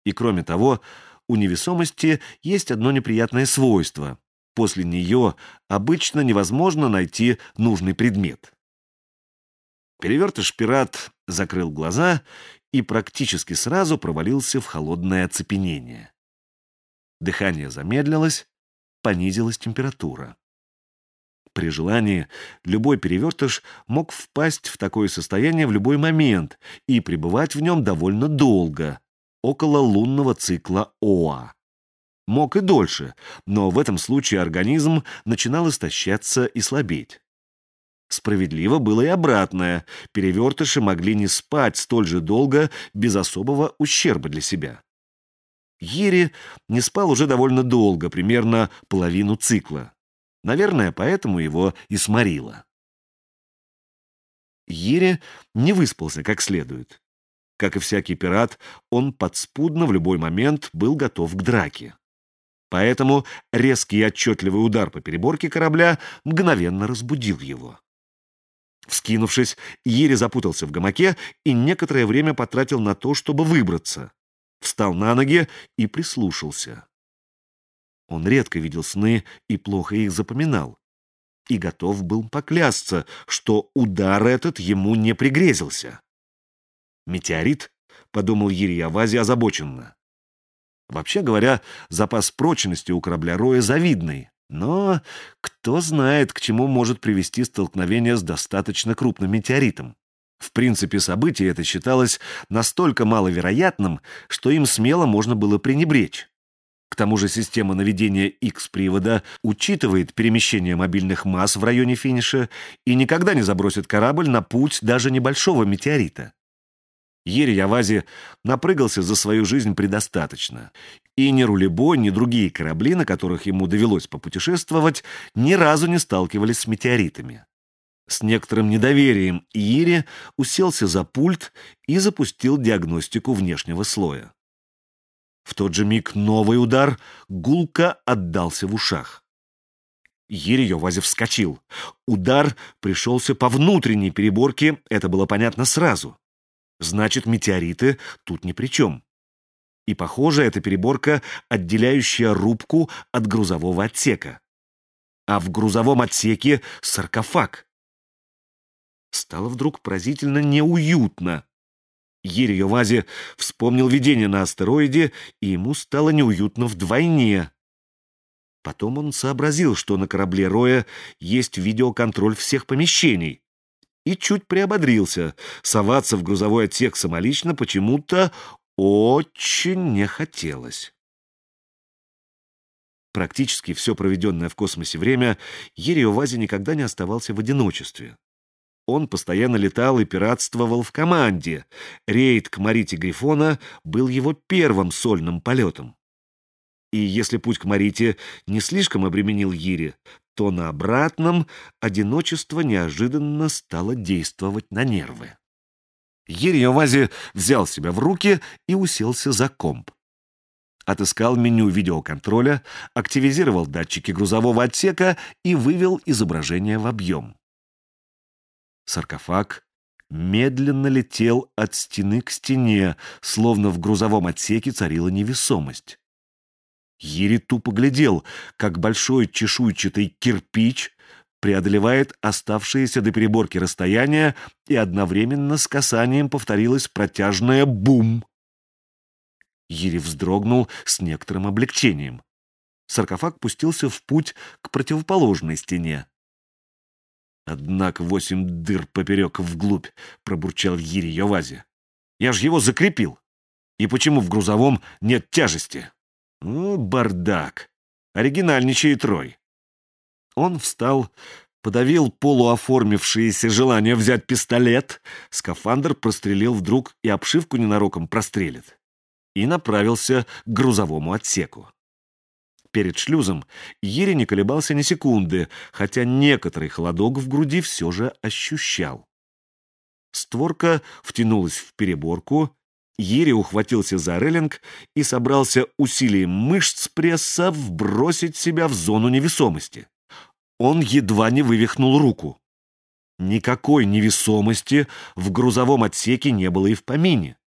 И кроме того, у невесомости есть одно неприятное свойство. После нее обычно невозможно найти нужный предмет. Перевертыш-пират закрыл глаза и практически сразу провалился в холодное оцепенение. Дыхание замедлилось, понизилась температура. При желании любой перевертыш мог впасть в такое состояние в любой момент и пребывать в нем довольно долго, около лунного цикла Оа. Мог и дольше, но в этом случае организм начинал истощаться и слабеть. Справедливо было и обратное. Перевертыши могли не спать столь же долго без особого ущерба для себя. Йири не спал уже довольно долго, примерно половину цикла. Наверное, поэтому его и сморило. Йири не выспался как следует. Как и всякий пират, он подспудно в любой момент был готов к драке. Поэтому резкий и отчетливый удар по переборке корабля мгновенно разбудил его. Вскинувшись, Йири запутался в гамаке и некоторое время потратил на то, чтобы выбраться. Встал на ноги и прислушался. Он редко видел сны и плохо их запоминал. И готов был поклясться, что удар этот ему не пригрезился. «Метеорит?» — подумал Йири Явази озабоченно. Вообще говоря, запас прочности у корабля Роя завидный, но кто знает, к чему может привести столкновение с достаточно крупным метеоритом. В принципе, событие это считалось настолько маловероятным, что им смело можно было пренебречь. К тому же система наведения X-привода учитывает перемещение мобильных масс в районе финиша и никогда не забросит корабль на путь даже небольшого метеорита. Йири Явази напрыгался за свою жизнь предостаточно, и ни рулебой, ни другие корабли, на которых ему довелось попутешествовать, ни разу не сталкивались с метеоритами. С некоторым недоверием Йири уселся за пульт и запустил диагностику внешнего слоя. В тот же миг новый удар гулко отдался в ушах. Йири Явази вскочил. Удар пришелся по внутренней переборке, это было понятно сразу. Значит, метеориты тут ни при чем. И, похоже, это переборка, отделяющая рубку от грузового отсека. А в грузовом отсеке саркофаг. Стало вдруг поразительно неуютно. Йири Явази вспомнил видение на астероиде, и ему стало неуютно вдвойне. Потом он сообразил, что на корабле Роя есть видеоконтроль всех помещений. И чуть приободрился. Соваться в грузовой отсек самолично почему-то очень не хотелось. Практически все проведенное в космосе время Йири Явази никогда не оставался в одиночестве. Он постоянно летал и пиратствовал в команде. Рейд к Марите Грифона был его первым сольным полетом. И если путь к Марите не слишком обременил Йири, то на обратном одиночество неожиданно стало действовать на нервы. Йири Явази взял себя в руки и уселся за комп. Отыскал меню видеоконтроля, активизировал датчики грузового отсека и вывел изображение в объем. Саркофаг медленно летел от стены к стене, словно в грузовом отсеке царила невесомость. Йири тупо глядел, как большой чешуйчатый кирпич преодолевает оставшееся до переборки расстояние, и одновременно с касанием повторилось протяжное «бум». Йири вздрогнул с некоторым облегчением. Саркофаг пустился в путь к противоположной стене. «Однако 8 дыр поперек вглубь», — пробурчал Йири Явази. «Я ж его закрепил. И почему в грузовом нет тяжести?» Бардак. Оригинальничает Рой. Он встал, подавил полуоформившееся желание взять пистолет, скафандр прострелил вдруг и обшивку ненароком прострелит, и направился к грузовому отсеку. Перед шлюзом Йири не колебался ни секунды, хотя некоторый холодок в груди все же ощущал. Створка втянулась в переборку, Йири ухватился за рейлинг и собрался усилием мышц пресса вбросить себя в зону невесомости. Он едва не вывихнул руку. Никакой невесомости в грузовом отсеке не было и в помине.